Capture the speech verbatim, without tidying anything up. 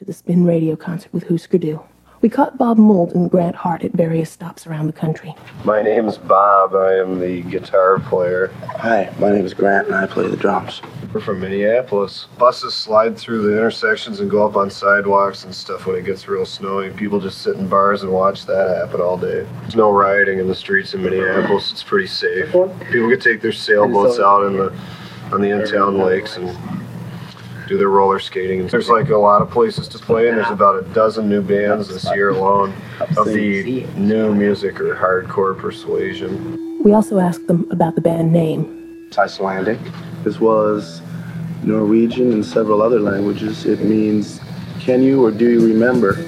the Spin Radio concert with Husker Du. We caught Bob Mould and Grant Hart at various stops around the country. My name's Bob. I am the guitar player. Hi, my name is Grant, and I play the drums. We're from Minneapolis. Buses slide through the intersections and go up on sidewalks and stuff when it gets real snowy. People just sit in bars and watch that happen all day. There's no rioting in the streets in Minneapolis. It's pretty safe. People can take their sailboats out in the on the in-town lakes and do their roller skating. There's like a lot of places to play, and there's about a dozen new bands this year alone of the new music or hardcore persuasion. We also asked them about the band name. It's Icelandic, as well as Norwegian and several other languages. It means, can you or do you remember?